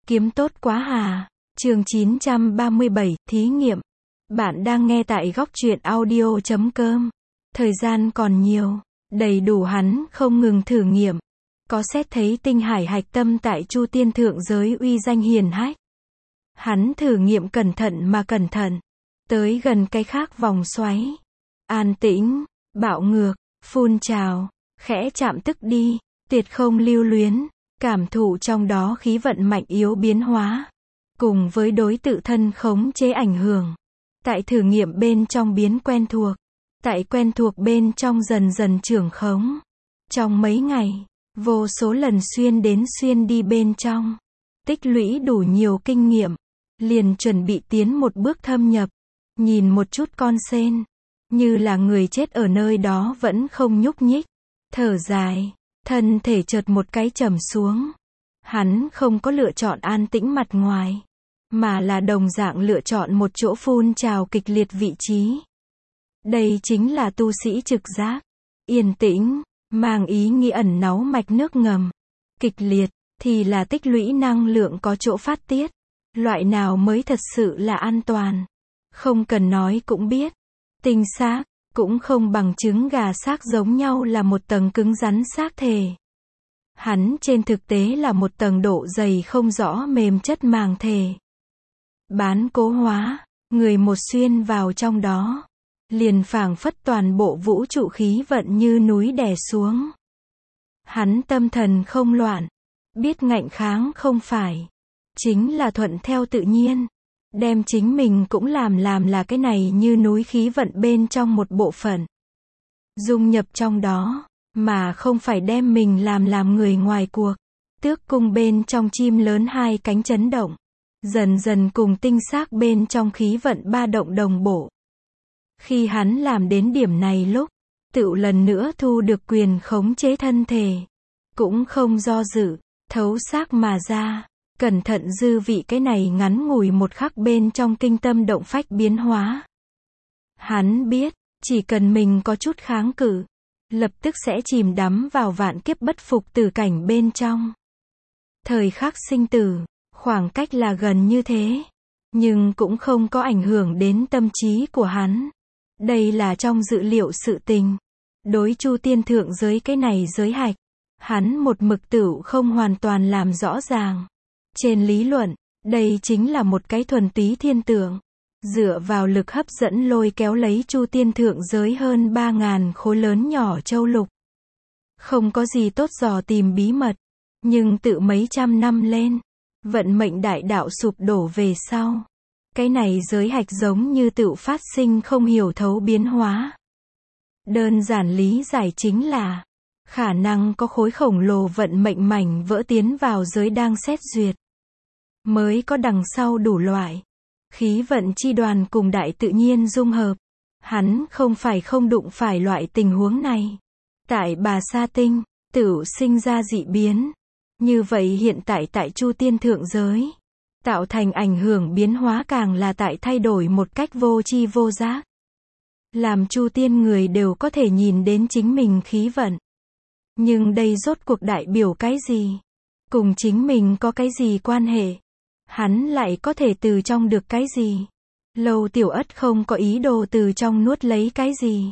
Kiếm tốt quá hà. Chương 937, thí nghiệm. Bạn đang nghe tại góc truyện audio.com. Thời gian còn nhiều, đầy đủ hắn không ngừng thử nghiệm. Có xét thấy tinh hải hạch tâm tại Chu Tiên thượng giới uy danh hiển hách. Hắn thử nghiệm cẩn thận mà cẩn thận. Tới gần cái khác vòng xoáy. An tĩnh, bạo ngược, phun trào, khẽ chạm tức đi, tuyệt không lưu luyến. Cảm thụ trong đó khí vận mạnh yếu biến hóa. Cùng với đối tự thân khống chế ảnh hưởng. Tại thử nghiệm bên trong biến quen thuộc. Tại quen thuộc bên trong dần dần trưởng khống. Trong mấy ngày, vô số lần xuyên đến xuyên đi bên trong. Tích lũy đủ nhiều kinh nghiệm. Liền chuẩn bị tiến một bước thâm nhập. Nhìn một chút con sen. Như là người chết ở nơi đó vẫn không nhúc nhích. Thở dài. Thân thể chợt một cái trầm xuống. Hắn không có lựa chọn an tĩnh mặt ngoài. Mà là đồng dạng lựa chọn một chỗ phun trào kịch liệt vị trí. Đây chính là tu sĩ trực giác. Yên tĩnh, mang ý nghĩa ẩn náu mạch nước ngầm. Kịch liệt, thì là tích lũy năng lượng có chỗ phát tiết. Loại nào mới thật sự là an toàn. Không cần nói cũng biết. Tinh xác, cũng không bằng trứng gà xác giống nhau là một tầng cứng rắn xác thể. Hắn trên thực tế là một tầng độ dày không rõ mềm chất màng thể. Bán cố hóa, người một xuyên vào trong đó. Liền phảng phất toàn bộ vũ trụ khí vận như núi đè xuống. Hắn tâm thần không loạn. Biết ngạnh kháng không phải. Chính là thuận theo tự nhiên. Đem chính mình cũng làm là cái này như núi khí vận bên trong một bộ phận. Dung nhập trong đó, mà không phải đem mình làm người ngoài cuộc. Tước cung bên trong chim lớn hai cánh chấn động. Dần dần cùng tinh xác bên trong khí vận ba động đồng bộ. Khi hắn làm đến điểm này lúc, tựu lần nữa thu được quyền khống chế thân thể. Cũng không do dự, thấu xác mà ra. Cẩn thận dư vị cái này ngắn ngủi một khắc bên trong kinh tâm động phách biến hóa. Hắn biết, chỉ cần mình có chút kháng cự, lập tức sẽ chìm đắm vào vạn kiếp bất phục tử cảnh bên trong. Thời khắc sinh tử, khoảng cách là gần như thế, nhưng cũng không có ảnh hưởng đến tâm trí của hắn. Đây là trong dự liệu sự tình. Đối Chu Tiên thượng giới cái này giới hạch, hắn một mực tửu không hoàn toàn làm rõ ràng. Trên lý luận, đây chính là một cái thuần túy thiên tượng. Dựa vào lực hấp dẫn lôi kéo lấy Chu Tiên thượng giới hơn 3.000 khối lớn nhỏ châu lục. Không có gì tốt dò tìm bí mật. Nhưng tự mấy trăm năm lên, vận mệnh đại đạo sụp đổ về sau. Cái này giới hạch giống như tự phát sinh không hiểu thấu biến hóa. Đơn giản lý giải chính là khả năng có khối khổng lồ vận mệnh mảnh vỡ tiến vào giới đang xét duyệt. Mới có đằng sau đủ loại. Khí vận chi đoàn cùng đại tự nhiên dung hợp. Hắn không phải không đụng phải loại tình huống này. Tại Bà Sa Tinh, tửu sinh ra dị biến. Như vậy hiện tại Chu Tiên thượng giới. Tạo thành ảnh hưởng biến hóa càng là tại thay đổi một cách vô tri vô giác. Làm Chu Tiên người đều có thể nhìn đến chính mình khí vận. Nhưng đây rốt cuộc đại biểu cái gì? Cùng chính mình có cái gì quan hệ? Hắn lại có thể từ trong được cái gì? Lâu Tiểu Ất không có ý đồ từ trong nuốt lấy cái gì?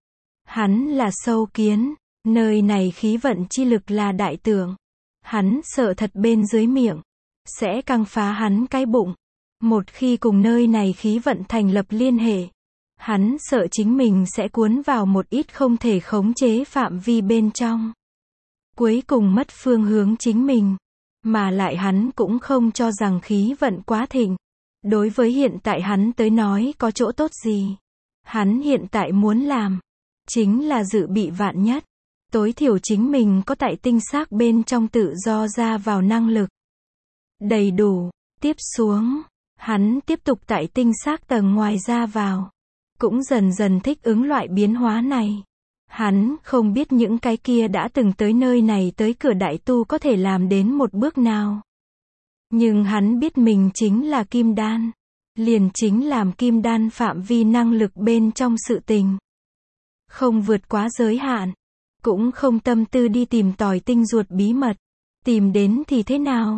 Hắn là sâu kiến, nơi này khí vận chi lực là đại tượng. Hắn sợ thật bên dưới miệng, sẽ căng phá hắn cái bụng. Một khi cùng nơi này khí vận thành lập liên hệ, hắn sợ chính mình sẽ cuốn vào một ít không thể khống chế phạm vi bên trong. Cuối cùng mất phương hướng chính mình. Mà lại hắn cũng không cho rằng khí vận quá thịnh. Đối với hiện tại hắn tới nói có chỗ tốt gì. Hắn hiện tại muốn làm, chính là dự bị vạn nhất. Tối thiểu chính mình có tại tinh xác bên trong tự do ra vào năng lực. Đầy đủ, tiếp xuống, hắn tiếp tục tại tinh xác tầng ngoài ra vào. Cũng dần dần thích ứng loại biến hóa này. Hắn không biết những cái kia đã từng tới nơi này tới cửa đại tu có thể làm đến một bước nào. Nhưng hắn biết mình chính là kim đan. Liền chính làm kim đan phạm vi năng lực bên trong sự tình. Không vượt quá giới hạn. Cũng không tâm tư đi tìm tòi tinh ruột bí mật. Tìm đến thì thế nào?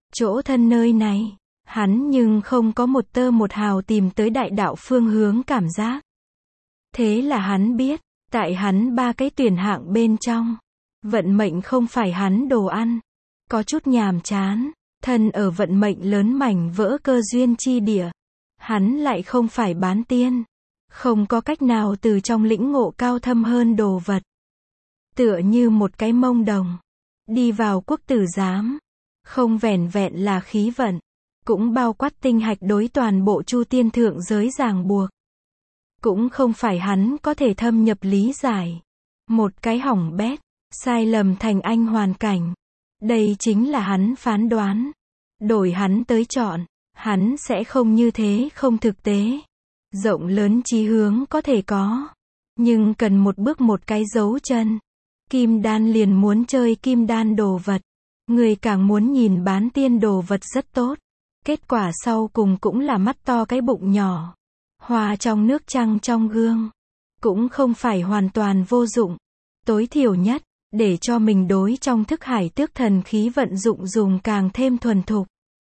Chỗ thân nơi này, hắn nhưng không có một tơ một hào tìm tới đại đạo phương hướng cảm giác. Thế là hắn biết, tại hắn ba cái tuyển hạng bên trong, vận mệnh không phải hắn đồ ăn. Có chút nhàm chán, thân ở vận mệnh lớn mảnh vỡ cơ duyên chi địa. Hắn lại không phải bán tiên. Không có cách nào từ trong lĩnh ngộ cao thâm hơn đồ vật. Tựa như một cái mông đồng. Đi vào quốc tử giám. Không vẻn vẹn là khí vận. Cũng bao quát tinh hạch đối toàn bộ chu tiên thượng giới ràng buộc. Cũng không phải hắn có thể thâm nhập lý giải. Một cái hỏng bét, sai lầm thành anh hoàn cảnh. Đây chính là hắn phán đoán. Đổi hắn tới chọn, hắn sẽ không như thế không thực tế. Rộng lớn chí hướng có thể có. Nhưng cần một bước một cái dấu chân. Kim đan liền muốn chơi kim đan đồ vật. Người càng muốn nhìn bán tiên đồ vật rất tốt. Kết quả sau cùng cũng là mắt to cái bụng nhỏ. Hòa trong nước trăng trong gương. Cũng không phải hoàn toàn vô dụng. Tối thiểu nhất, để cho mình đối trong thức hải tước thần khí vận dụng dùng càng thêm thuần thục.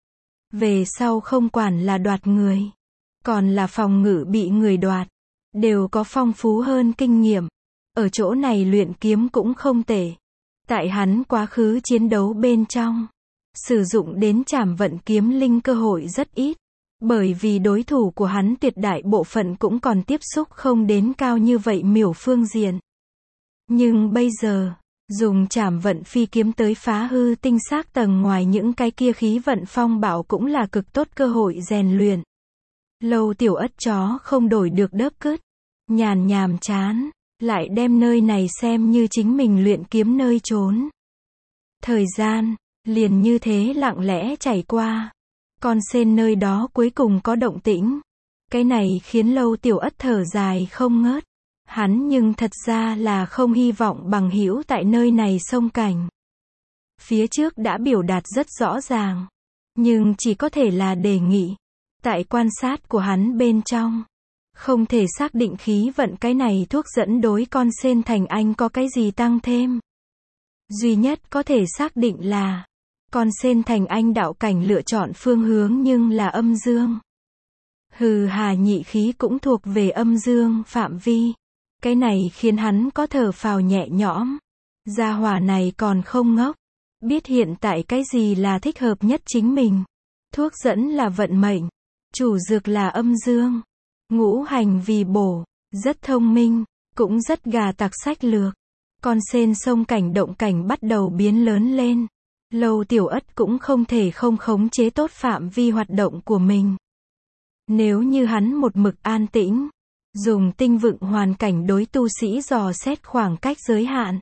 Về sau không quản là đoạt người. Còn là phòng ngự bị người đoạt. Đều có phong phú hơn kinh nghiệm. Ở chỗ này luyện kiếm cũng không tệ. Tại hắn quá khứ chiến đấu bên trong. Sử dụng đến trảm vận kiếm linh cơ hội rất ít. Bởi vì đối thủ của hắn tuyệt đại bộ phận cũng còn tiếp xúc không đến cao như vậy miểu phương diện. Nhưng bây giờ, dùng trảm vận phi kiếm tới phá hư tinh xác tầng ngoài những cái kia khí vận phong bạo cũng là cực tốt cơ hội rèn luyện. Lâu tiểu ất chó không đổi được đớp cứt. Nhàm chán, lại đem nơi này xem như chính mình luyện kiếm nơi trốn. Thời gian, liền như thế lặng lẽ chảy qua. Con sên nơi đó cuối cùng có động tĩnh. Cái này khiến lâu tiểu ất thở dài không ngớt. Hắn nhưng thật ra là không hy vọng bằng hữu tại nơi này xông cảnh. Phía trước đã biểu đạt rất rõ ràng. Nhưng chỉ có thể là đề nghị. Tại quan sát của hắn bên trong. Không thể xác định khí vận cái này thuốc dẫn đối con sên thành anh có cái gì tăng thêm. Duy nhất có thể xác định là con sên thành anh đạo cảnh lựa chọn phương hướng nhưng là âm dương. Hừ hà nhị khí cũng thuộc về âm dương phạm vi. Cái này khiến hắn có thở phào nhẹ nhõm. Gia hỏa này còn không ngốc. Biết hiện tại cái gì là thích hợp nhất chính mình. Thuốc dẫn là vận mệnh. Chủ dược là âm dương. Ngũ hành vì bổ. Rất thông minh. Cũng rất gà tặc sách lược. Con sên sông cảnh động cảnh bắt đầu biến lớn lên. Lâu tiểu ất cũng không thể không khống chế tốt phạm vi hoạt động của mình. Nếu như hắn một mực an tĩnh. Dùng tinh vựng hoàn cảnh đối tu sĩ dò xét khoảng cách giới hạn.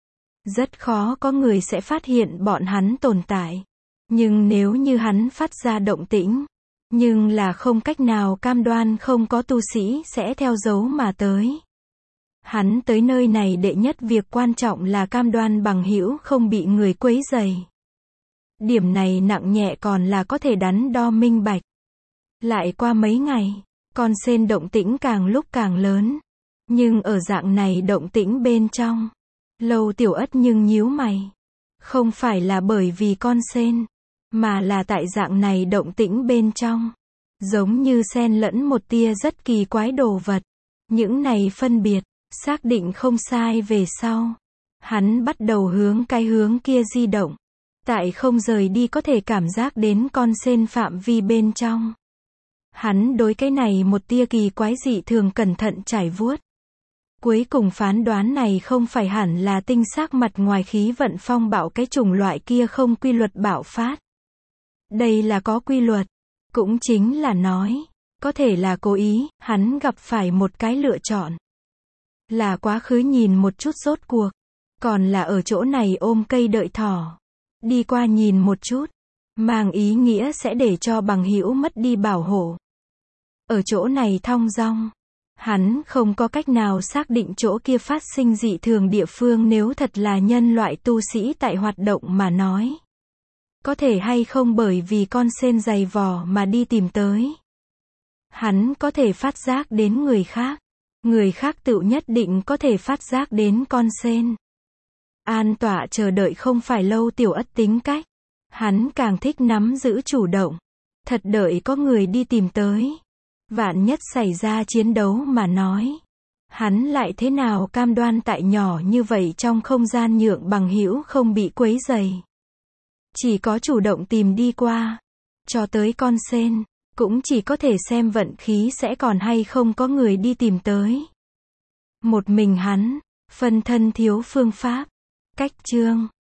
Rất khó có người sẽ phát hiện bọn hắn tồn tại. Nhưng nếu như hắn phát ra động tĩnh. Nhưng là không cách nào cam đoan không có tu sĩ sẽ theo dấu mà tới. Hắn tới nơi này đệ nhất việc quan trọng là cam đoan bằng hữu không bị người quấy rầy. Điểm này nặng nhẹ còn là có thể đắn đo minh bạch. Lại qua mấy ngày, con sên động tĩnh càng lúc càng lớn. Nhưng ở dạng này động tĩnh bên trong, lâu tiểu ất nhưng nhíu mày. Không phải là bởi vì con sên, mà là tại dạng này động tĩnh bên trong. Giống như xen lẫn một tia rất kỳ quái đồ vật. Những này phân biệt, xác định không sai về sau. Hắn bắt đầu hướng cái hướng kia di động. Tại không rời đi có thể cảm giác đến con sên phạm vi bên trong. Hắn đối cái này một tia kỳ quái dị thường cẩn thận trải vuốt. Cuối cùng phán đoán này không phải hẳn là tinh xác mặt ngoài khí vận phong bạo cái chủng loại kia không quy luật bạo phát. Đây là có quy luật. Cũng chính là nói, có thể là cố ý, hắn gặp phải một cái lựa chọn. Là quá khứ nhìn một chút rốt cuộc. Còn là ở chỗ này ôm cây đợi thỏ. Đi qua nhìn một chút. Mang ý nghĩa sẽ để cho bằng hữu mất đi bảo hộ. Ở chỗ này thong dong. Hắn không có cách nào xác định chỗ kia phát sinh dị thường địa phương nếu thật là nhân loại tu sĩ tại hoạt động mà nói. Có thể hay không bởi vì con sên dày vò mà đi tìm tới. Hắn có thể phát giác đến người khác. Người khác tự nhất định có thể phát giác đến con sên. An tọa chờ đợi không phải lâu tiểu ất tính cách. Hắn càng thích nắm giữ chủ động. Thật đợi có người đi tìm tới. Vạn nhất xảy ra chiến đấu mà nói. Hắn lại thế nào cam đoan tại nhỏ như vậy trong không gian nhượng bằng hữu không bị quấy rầy. Chỉ có chủ động tìm đi qua. Cho tới con sen, cũng chỉ có thể xem vận khí sẽ còn hay không có người đi tìm tới. Một mình hắn, phân thân thiếu phương pháp, cách chương.